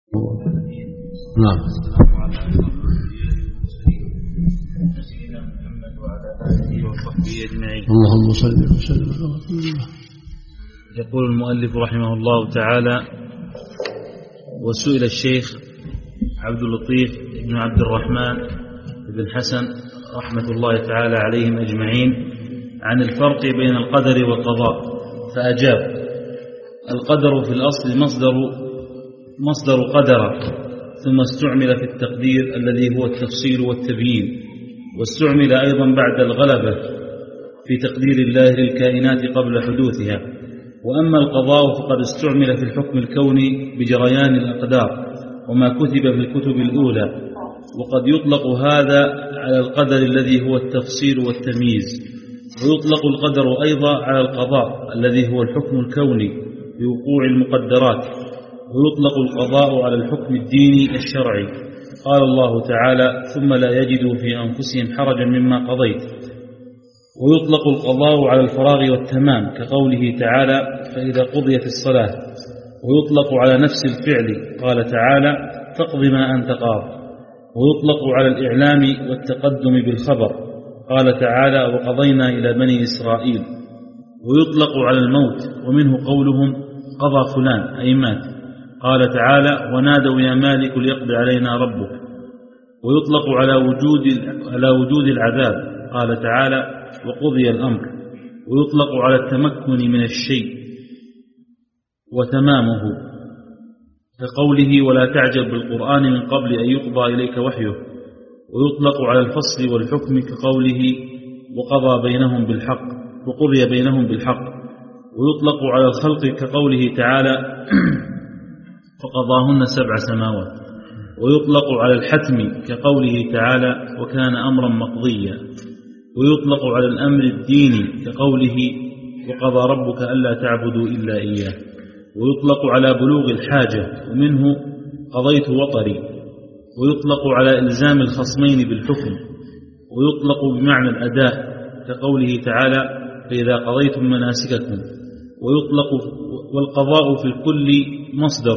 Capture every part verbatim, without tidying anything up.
نعم. اللهم صل وسلم على رسول الله. يقول المؤلف رحمه الله تعالى: وسئل الشيخ عبد اللطيف بن عبد الرحمن بن حسن رحمة الله تعالى عليهم أجمعين عن الفرق بين القدر والقضاء، فأجاب: القدر في الأصل مصدر مصدر قدر، ثم استعمل في التقدير الذي هو التفصيل والتبيين، واستعمل أيضا بعد الغلبة في تقدير الله للكائنات قبل حدوثها. وأما القضاء فقد استعمل في الحكم الكوني بجريان الأقدار وما كتب في الكتب الأولى، وقد يطلق هذا على القدر الذي هو التفصيل والتمييز، ويطلق القدر أيضا على القضاء الذي هو الحكم الكوني بوقوع المقدرات، ويطلق القضاء على الحكم الديني الشرعي. قال الله تعالى: ثم لا يجدوا في أنفسهم حرجا مما قضيت. ويطلق القضاء على الفراغ والتمام كقوله تعالى: فإذا قضيت الصلاة. ويطلق على نفس الفعل، قال تعالى: فاقض ما أنت قاض. ويطلق على الإعلام والتقدم بالخبر، قال تعالى: وقضينا إلى بني إسرائيل. ويطلق على الموت، ومنه قولهم: قضى فلان أي مات، قال تعالى: ونادوا يا مالك ليقضي علينا ربك. ويطلق على وجود على وجود العذاب، قال تعالى: وقضي الأمر. ويطلق على التمكن من الشيء وتمامه كقوله: ولا تعجب بالقرآن من قبل أن يقضى إليك وحيه. ويطلق على الفصل والحكم كقوله: وقضى بينهم بالحق، وقضي بينهم بالحق. ويطلق على الخلق كقوله تعالى: فقضاهن سبع سماوات. ويطلق على الحتم كقوله تعالى: وكان أمرا مقضيا. ويطلق على الأمر الديني كقوله: وقضى ربك ألا تعبدوا إلا إياه. ويطلق على بلوغ الحاجة، ومنه قضيت وطري. ويطلق على إلزام الخصمين بالحكم. ويطلق بمعنى الأداء كقوله تعالى: فإذا قضيتم مناسككم. ويطلق والقضاء في الكل مصدر،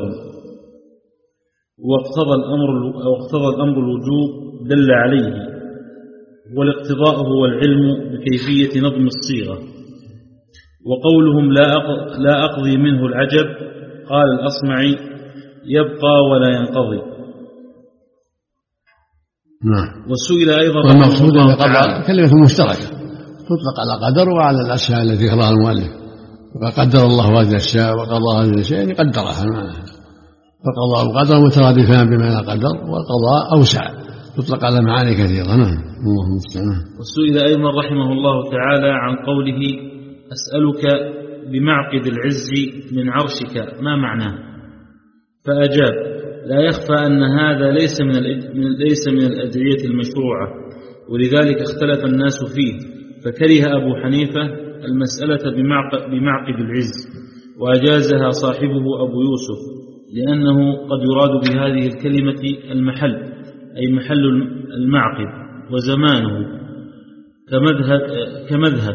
واقتضى الأمر واقتضى الأمر الوجوب دل عليه. والاقتضاء هو العلم بكيفية نظم الصيغة. وقولهم لا أقضي منه العجب، قال الأصمعي: يبقى ولا ينقضي. نعم. وسئل أيضا والمقصود أن القضاء كلمة مشتركة تطلق على قدر وعلى الأشياء التي ذكرها المؤلف. وقدر الله هذه الأشياء وقضى هذه الأشياء يعني قدرها معناها. فالقضاء والقدر مترادفان بمعنى القدر، والقضاء أوسع تطلق على معاني كثيرة. نعم. اللهم استعان. وسئل أيضا رحمه الله تعالى عن قوله: أسألك بمعقد العز من عرشك، ما معناه؟ فأجاب: لا يخفى أن هذا ليس من ليس من الأدعية المشروعة، ولذلك اختلف الناس فيه، فكره أبو حنيفة المسألة بمعقد العز، وأجازها صاحبه أبو يوسف، لأنه قد يراد بهذه الكلمة المحل، أي محل المعقد، وزمانه كمذهب, كمذهب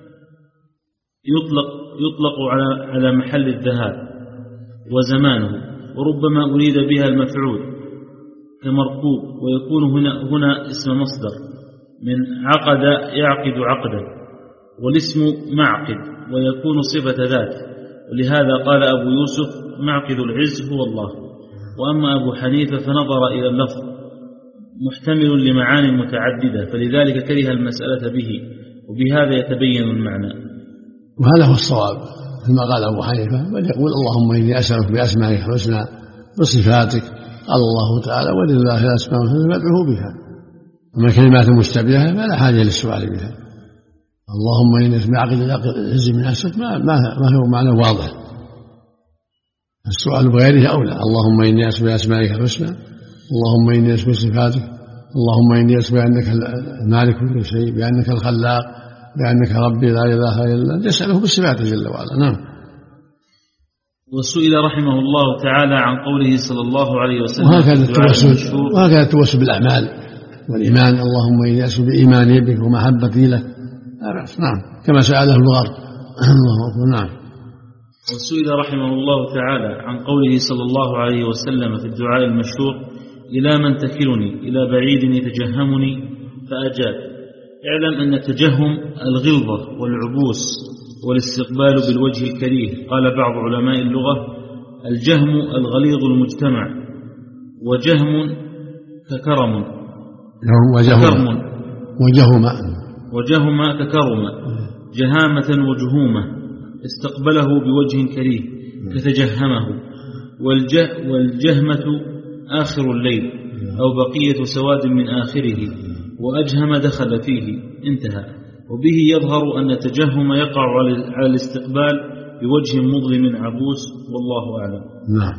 يطلق, يطلق على, على محل الذهاب وزمانه، وربما أريد بها المفعول كمركوب، ويكون هنا, هنا اسم مصدر من عقد يعقد عقدا، والاسم معقد ويكون صفة ذات، ولهذا قال أبو يوسف: معقد العز هو الله. وأما أبو حنيفة فنظر إلى اللفظ محتمل لمعاني متعددة، فلذلك كره المسألة به، وبهذا يتبين المعنى. وهذا هو الصواب كما قال أبو حنيفة، بل يقول: اللهم إني أسألك بأسمائك الحسنى وصفاتك. قال الله تعالى: ولله الأسماء الحسنى فادعوه بها. أما الكلمات المشتبهة فلا حاجة للسؤال بها. اللهم إني بعقد العز من أسفك ما, ما هو معنى واضح، السؤال بغيره أولى. اللهم إني أسألك بأسمائك الحسنى، اللهم إني أسألك بصفاتك، اللهم إني أسألك بأنك المالك كل شيء، بأنك الخلاق، بأنك ربي لا إله إلا أنت، يسأله بالصفات جل وعلا. نعم. وسئل رحمه الله تعالى عن قوله صلى الله عليه وسلم: وهكذا التوسل وهكذا التوسل بالأعمال والإيمان. اللهم إني أسألك بإيماني بك ومحبتي لك. نعم. كما سأله الغرب. الله أكبر. نعم. وسئل رحمه الله تعالى عن قوله صلى الله عليه وسلم في الدعاء المشهور: إلى من تكلني إلى بعيد يتجهمني، فأجاب: اعلم أن التجهم الغلظة والعبوس والاستقبال بالوجه الكريه. قال بعض علماء اللغة: الجهم الغليظ المجتمع، وجهم ككرم وجهم وجهما وجهما ككرم، جهامة وجهومة، استقبله بوجه كريه فتجهمه. والجه والجهمة آخر الليل أو بقية سواد من آخره، وأجهم دخل فيه، انتهى. وبه يظهر أن التجهم يقع على الاستقبال بوجه مظلم عبوس، والله أعلم. نعم.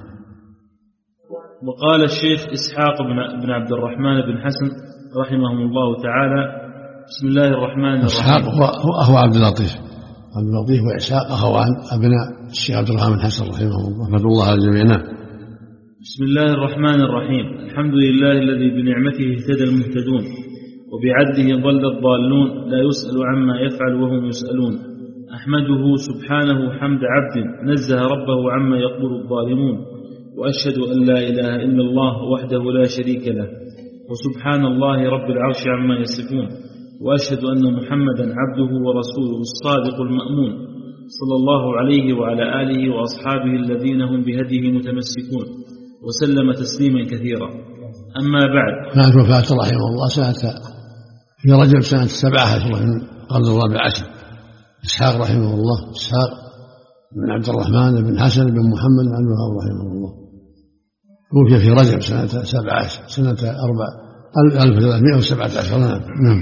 وقال الشيخ إسحاق بن عبد الرحمن بن حسن رحمه الله تعالى: بسم الله الرحمن الرحيم. إسحاق هو, هو عبد اللطيف عبد اللطيف وإسحاق أخوان أبناء الشيخ عبد الرحمن بن حسن رحمه الله، رحمة الله على الجميع. بسم الله الرحمن الرحيم. الحمد لله الذي بنعمته اهتدى المهتدون، وبعدله ضل الضالون، لا يسأل عما يفعل وهم يسألون. أحمده سبحانه حمد عبد نزه ربه عما يقول الظالمون، وأشهد أن لا إله إلا الله وحده لا شريك له، وسبحان الله رب العرش عما يصفون. وأشهد أن محمدا عبده ورسوله الصادق المأمون، صلى الله عليه وعلى آله وأصحابه الذين هم بهديه متمسكون، وسلم تسليما كثيرا. أما بعد، مات وفاة رحمه الله سنة في رجب سنة سبعة عشر من القرن الرابع عشر. إسحاق رحمه الله، إسحاق بن عبد الرحمن بن حسن بن محمد بن عبد الوهاب رحمه الله، توفي في رجب سنة سبعة عشر سنة أربع ألف وثلاثمائة وسبعة عشر. نعم.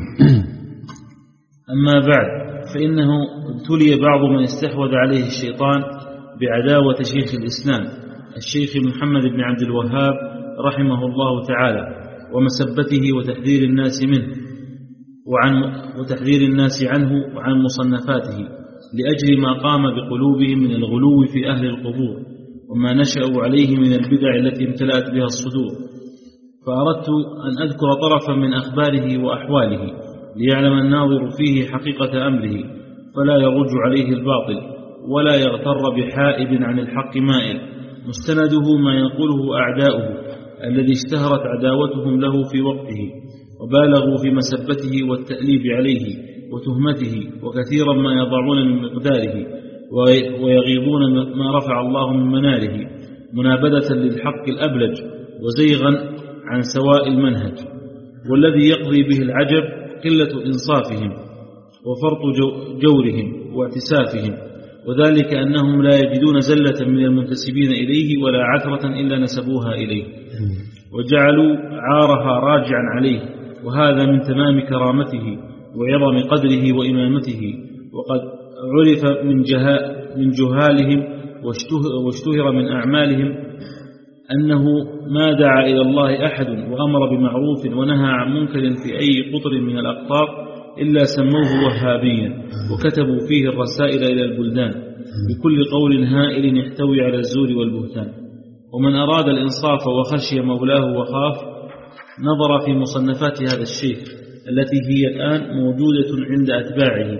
أما بعد، فإنه ابتلي بعض من استحوذ عليه الشيطان بعداوة شيخ الإسلام الشيخ محمد بن عبد الوهاب رحمه الله تعالى، ومسبته وتحذير الناس منه وعن وتحذير الناس عنه وعن مصنفاته، لأجل ما قام بقلوبهم من الغلو في أهل القبور، وما نشأوا عليه من البدع التي امتلأت بها الصدور. فأردت أن أذكر طرفا من أخباره وأحواله، ليعلم الناظر فيه حقيقة أمره، فلا يرج عليه الباطل، ولا يغتر بحائب عن الحق مائل، مستنده ما يقوله أعداؤه الذي اشتهرت عداوتهم له في وقته، وبالغوا في مسبته والتأليب عليه وتهمته، وكثيرا ما يضعون من مقداره ويغيظون ما رفع الله من مناره، منابذة للحق الأبلج وزيغا عن سواء المنهج. والذي يقضي به العجب قلة إنصافهم وفرط جورهم واعتسافهم، وذلك أنهم لا يجدون زلة من المنتسبين إليه ولا عثرة إلا نسبوها إليه، وجعلوا عارها راجعا عليه، وهذا من تمام كرامته وعظم قدره وإمامته. وقد عرف من, من جهالهم واشتهر من أعمالهم أنه ما دعا إلى الله أحد وأمر بمعروف ونهى عن منكر في أي قطر من الأقطار إلا سموه وهابيا، وكتبوا فيه الرسائل إلى البلدان بكل قول هائل يحتوي على الزور والبهتان. ومن أراد الإنصاف وخشي مولاه وخاف نظر في مصنفات هذا الشيخ التي هي الآن موجودة عند أتباعه،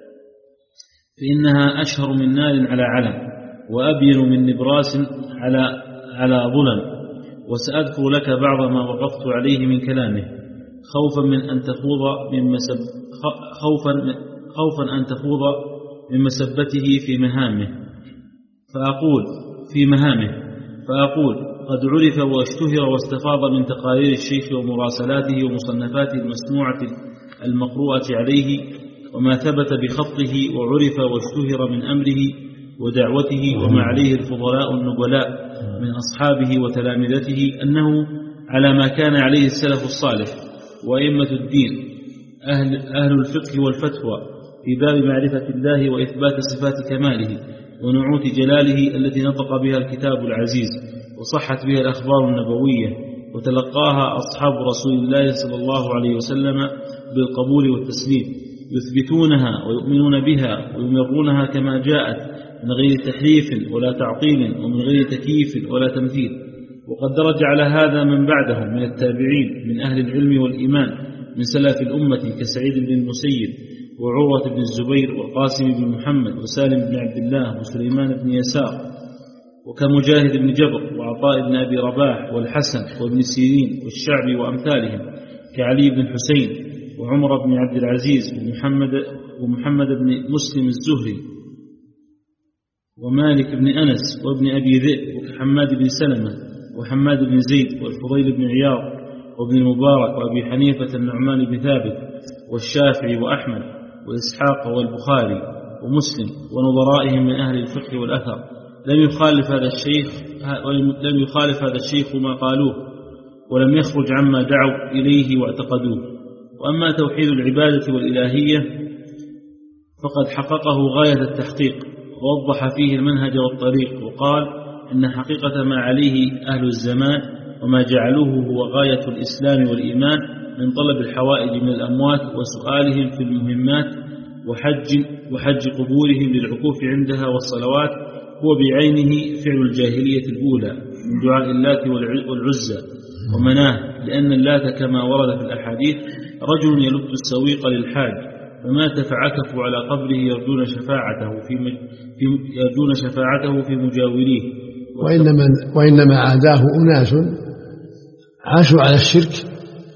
فإنها أشهر من نار على علم، وأبين من نبراس على على ظلم. وسأذكر لك بعض ما وقفت عليه من كلامه، خوفا من أن تخوض من مسب خوفا خوفا أن تخوض من مسبته في مهامه. فأقول في مهامه فأقول قد عرف واشتهر واستفاض من تقارير الشيخ ومراسلاته ومصنفاته المسموعة المقروءة عليه، وما ثبت بخطه وعرف واشتهر من أمره ودعوته، وما عليه الفضلاء النبلاء من أصحابه وتلامذته، أنه على ما كان عليه السلف الصالح وأئمة الدين أهل, أهل الفقه والفتوى في باب معرفة الله وإثبات صفات كماله ونعوت جلاله التي نطق بها الكتاب العزيز وصحت بها الأخبار النبوية وتلقاها أصحاب رسول الله صلى الله عليه وسلم بالقبول والتسليم، يثبتونها ويؤمنون بها ويمرونها كما جاءت من غير تحريف ولا تعطيل ومن غير تكييف ولا تمثيل. وقد درج على هذا من بعدهم من التابعين من أهل العلم والإيمان من سلف الأمة كسعيد بن المسيب وعروة بن الزبير والقاسم بن محمد وسالم بن عبد الله وسليمان بن يسار، وكمجاهد بن جبر وعطاء بن أبي رباح والحسن وابن سيرين والشعبي وأمثالهم، كعلي بن حسين وعمر بن عبد العزيز ومحمد, ومحمد بن مسلم الزهري ومالك بن أنس وابن أبي ذئب، وكحماد بن سلمة وحماد بن زيد والفضيل بن عياض وابن المبارك وأبي حنيفة النعمان بن ثابت والشافعي وأحمد وإسحاق والبخاري ومسلم ونظرائهم من أهل الفقه والأثر. لم يخالف هذا الشيخ لم يخالف هذا الشيخ ما قالوه، ولم يخرج عما دعوا إليه واعتقدوه. وأما توحيد العبادة والإلهية فقد حققه غاية التحقيق، ووضح فيه المنهج والطريق، وقال إن حقيقة ما عليه أهل الزمان وما جعلوه هو غاية الإسلام والإيمان من طلب الحوائج من الأموات وسؤالهم في المهمات وحج, وحج قبورهم للعكوف عندها والصلوات، هو بعينه فعل الجاهلية الأولى من دعاء اللات والعزى ومناه، لأن اللات كما ورد في الأحاديث رجل يلد السويق للحاج فمات فعكفوا على قبره يرجون شفاعته في, في يرجون شفاعته في مجاوريه. وإنما, وإنما عاداه أناس عاشوا على الشرك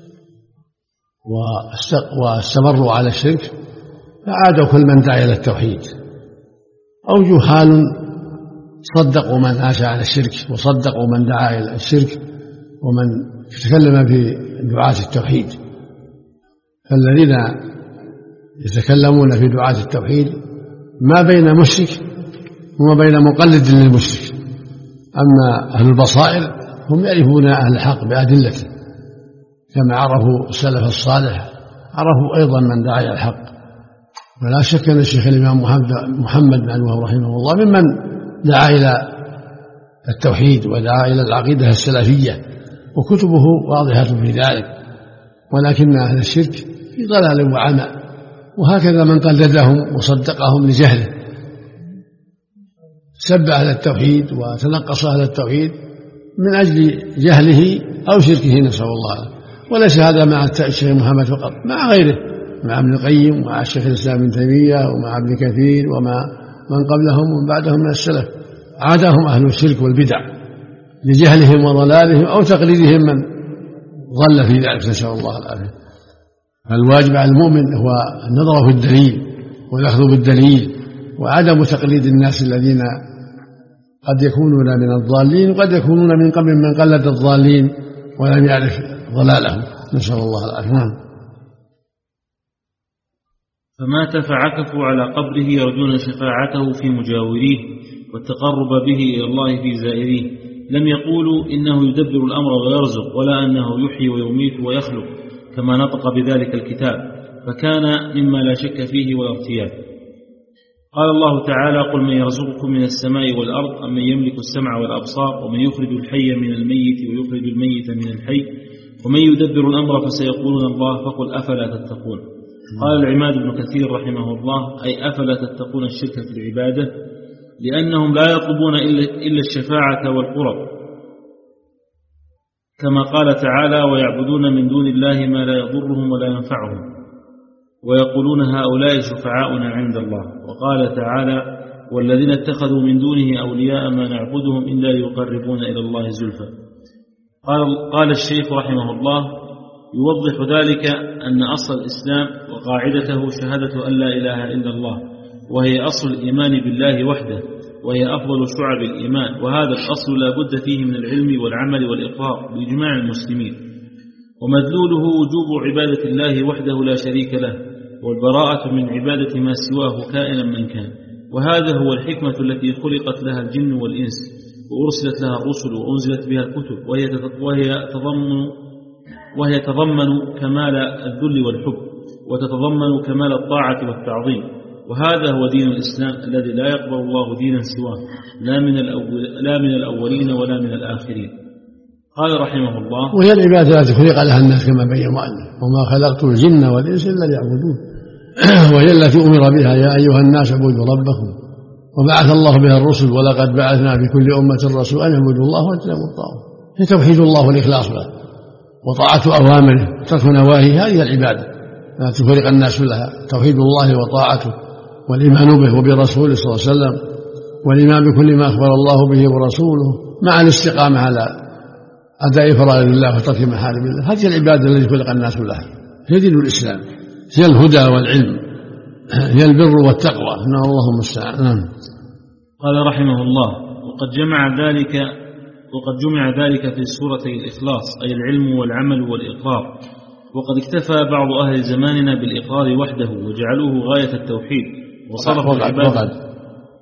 واستمروا على الشرك فعادوا كل من دعا إلى التوحيد، أو جهال صدقوا من عاش على الشرك وصدقوا من دعا إلى الشرك ومن تكلم في دعاة التوحيد. فالذين يتكلمون في دعاة التوحيد ما بين مشرك وما بين مقلد للمشرك، أما أهل البصائر هم يعرفون أهل الحق بأدلته كما عرفوا السلف الصالح، عرفوا أيضا من دعا إلى الحق. ولا شك أن الشيخ الإمام محمد بن عبد الوهاب رحمه الله ممن دعا إلى التوحيد ودعا إلى العقيدة السلفية، وكتبه واضحة في ذلك، ولكن أهل الشرك في ضلال وعمى، وهكذا من قلدهم وصدقهم لجهله سب أهل التوحيد وتنقص أهل التوحيد من أجل جهله أو شركه، نسأل الله. وليس هذا مع الشيخ محمد فقط، مع غيره، مع ابن القيم ومع الشيخ الإسلام ابن تيمية ومع ابن كثير ومع من قبلهم ومن بعدهم من السلف، عادهم أهل الشرك والبدع لجهلهم وضلالهم أو تقليدهم من ضل في ذلك، نسأل الله العافية. فالواجب على المؤمن هو النظر في الدليل والأخذ بالدليل، وعدم تقليد الناس الذين قد يكونون من الضالين وقد يكونون من قبل من قلد الضالين ولم يعرف ضلالهم، نسأل الله العافية. فمات فعكفوا على قبره يرجون شفاعته في مجاوريه والتقرب به إلى الله في زائريه. لم يقولوا إنه يدبر الأمر ويرزق، ولا أنه يحيي ويميت ويخلق كما نطق بذلك الكتاب، فكان مما لا شك فيه ولا ارتياب. قال الله تعالى: قل من يرزقكم من السماء والأرض أم من يملك السمع والأبصار ومن يخرج الحي من الميت ويخرج الميت من الحي ومن يدبر الأمر فسيقولون الله فقل أفلا تتقون. قال العماد بن كثير رحمه الله: أي أفلا تتقون الشرك في العبادة، لأنهم لا يطلبون إلا الشفاعة والقرب، كما قال تعالى: ويعبدون من دون الله ما لا يضرهم ولا ينفعهم ويقولون هؤلاء شفعاؤنا عند الله. وقال تعالى: والذين اتخذوا من دونه أولياء ما نعبدهم إلا ليقربون إلى الله زلفى. قال, قال الشيخ رحمه الله: يوضح ذلك أن أصل الإسلام وقاعدته شهادة أن لا إله إلا الله، وهي أصل الإيمان بالله وحده، وهي أفضل شعب الإيمان، وهذا الأصل لا بد فيه من العلم والعمل والإقرار بإجماع المسلمين، ومدلوله وجوب عبادة الله وحده لا شريك له، والبراءة من عبادة ما سواه كائنا من كان. وهذا هو الحكمة التي خلقت لها الجن والإنس، وأرسلت لها الرسل وأنزلت بها الكتب، وهي وهي تضمن وهي تضمن كمال الذل والحب، وتتضمن كمال الطاعة والتعظيم. وهذا هو دين الإسلام الذي لا يقبل الله دينا سواه، لا من الأول لا من الأولين ولا من الآخرين. قال رحمه الله: وهي العبادة التي خلق لها الناس كما بين المؤلف: وما خلقت الجن والإنس إلا ليعبدون. وهي التي أمر بها: يا أيها الناس اعبدوا ربكم. وبعث الله بها الرسل: ولقد بعثنا في كل أمة رسولا أن اعبدوا الله واجتنبوا الطاغوت. هي توحيد الله والإخلاص له وطاعة أوامره وترك نواهيه، هذه العبادة لا تفرق الناس لها، توحيد الله وطاعته والإيمان به وبرسوله صلى الله عليه وسلم والإيمان بكل ما أخبر الله به ورسوله مع الاستقامة على أداء فرائض الله وترك محارم الله. هذه العبادة التي خلق الناس لها، هي دين الإسلام، هي الهدى والعلم، هي البر والتقوى. اللهم المستعان. نعم. قال رحمه الله: وقد جمع ذلك وقد جمع ذلك في سورتي الإخلاص، أي العلم والعمل والإقرار. وقد اكتفى بعض أهل زماننا بالإقرار وحده وجعلوه غاية التوحيد وصرفوا العبادة.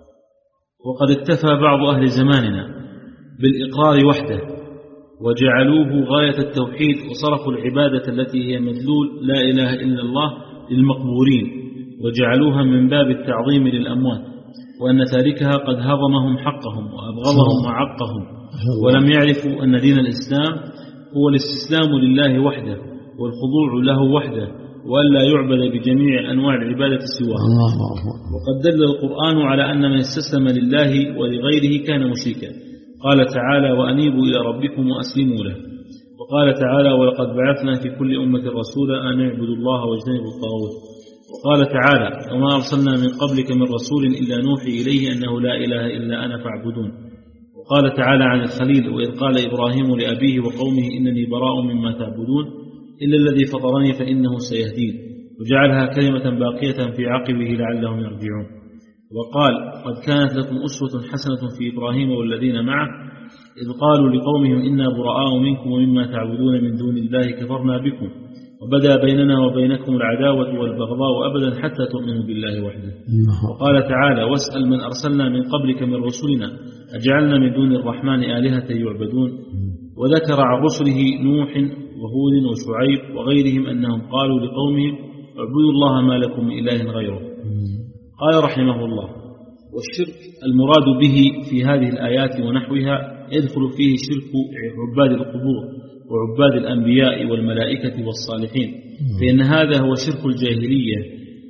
وقد اكتفى بعض أهل زماننا بالإقرار وحده وجعلوه غاية التوحيد وصرفوا العبادة التي هي مدلول لا إله إلا الله للمقبورين، وجعلوها من باب التعظيم للأموات، وأن تاركها قد هضمهم حقهم وأبغضهم وعقهم، ولم يعرفوا أن دين الإسلام هو الاستسلام لله وحده والخضوع له وحده، وألا يعبد بجميع أنواع العبادة سواه. وقد دل القرآن على أن من استسلم لله ولغيره كان مشركا. قال تعالى: وأنيبوا إلى ربكم وأسلموا له. وقال تعالى: ولقد بعثنا في كل أمة رسولا أن اعبدوا الله واجتنبوا الطاغوت. وقال تعالى: وما أرسلنا من قبلك من رسول إلا نوحي إليه أنه لا إله إلا أنا فاعبدون. وقال تعالى عن الخليل: وإذ قال إبراهيم لأبيه وقومه إنني براء مما تعبدون إلا الذي فطرني فإنه سيهدين، وجعلها كلمة باقية في عقبه لعلهم يرجعون. وقال: قد كانت لكم أسوة حسنة في إبراهيم والذين معه إذ قالوا لقومهم إنا براء منكم ومما تعبدون من دون الله كفرنا بكم وبدا بيننا وبينكم العداوة والبغضاء أبدا حتى تؤمنوا بالله وحده. وقال تعالى: واسأل من أرسلنا من قبلك من رسلنا أجعلنا من دون الرحمن آلهة يعبدون. وذكر عن رسله نوح وهود وشعيب وغيرهم أنهم قالوا لقومهم اعبدوا الله ما لكم من إله غيره. قال رحمه الله: والشرك المراد به في هذه الآيات ونحوها يدخل فيه شرك عباد القبور وعباد الأنبياء والملائكة والصالحين، فإن هذا هو شرك الجاهلية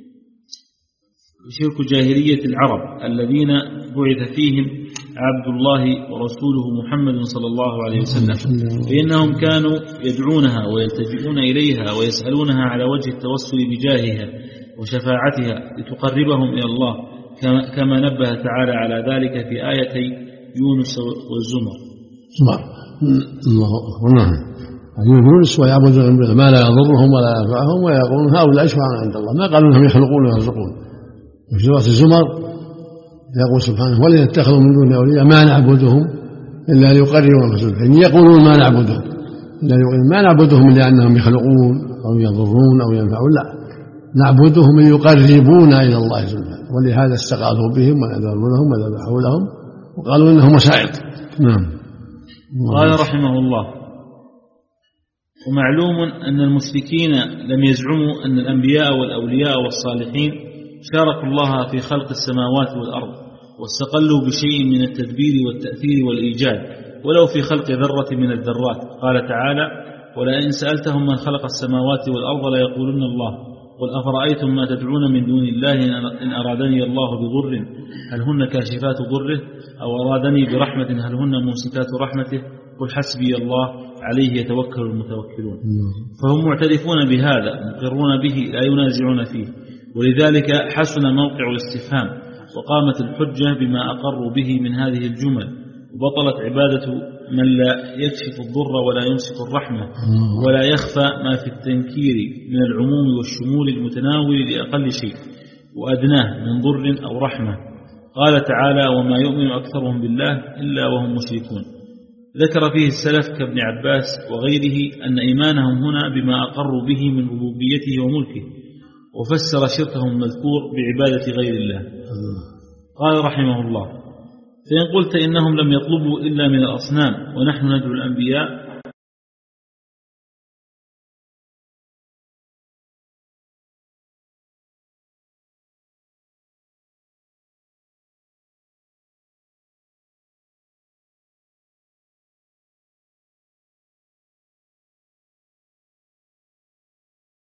شرك جاهلية العرب الذين بعث فيهم عبد الله ورسوله محمد صلى الله عليه وسلم، فإنهم كانوا يدعونها ويلتجئون إليها ويسألونها على وجه التوسل بجاهها وشفاعتها لتقربهم إلى الله، كما نبه تعالى على ذلك في آيتي يونس والزمر. نعم. يونس ويعبدون ما لا يضرهم ولا ينفعهم ويقولون هؤلاء شفعاء عند الله، ما قالوا انهم يخلقون ويرزقون. وفي سورة الزمر يقول سبحانه: والذين اتخذوا من دونه أولياء ما نعبدهم إلا ليقربونا إليه، يقولون ما نعبدهم إلا ما نعبدهم إلا أنهم يخلقون أو يضرون أو ينفعون، لا، نعبدهم ليقربونا إلى الله سبحانه، ولهذا استغاثوا بهم ونذروا لهم وذبحوا لهم وقالوا إنهم وسائط. نعم. قال رحمه الله: ومعلوم أن المشركين لم يزعموا أن الأنبياء والأولياء والصالحين شاركوا الله في خلق السماوات والأرض واستقلوا بشيء من التدبير والتأثير والإيجاد ولو في خلق ذرة من الذرات. قال تعالى: ولئن سألتهم من خلق السماوات والأرض ليقولن الله قل أفرأيتم ما تدعون من دون الله إن أرادني الله بضر هل هن كاشفات ضره أو أرادني برحمة هل هن ممسكات رحمته قل حسبي الله عليه يتوكل المتوكلون. فهم معترفون بهذا مقرون به لا ينازعون فيه، ولذلك حسن موقع الاستفهام وقامت الحجة بما أقروا به من هذه الجمل، وبطلت عبادة من لا يكشف الضر ولا يمسك الرحمة ولا يخفى ما في التنكير من العموم والشمول المتناول لأقل شيء وأدناه من ضر أو رحمة. قال تعالى: وما يؤمن أكثرهم بالله إلا وهم مشركون. ذكر فيه السلف كابن عباس وغيره أن إيمانهم هنا بما أقروا به من ربوبيته وملكه، وفسر شركهم المذكور بعبادة غير الله. قال رحمه الله: فإن قلت إنهم لم يطلبوا إلا من الأصنام ونحن ندعو الأنبياء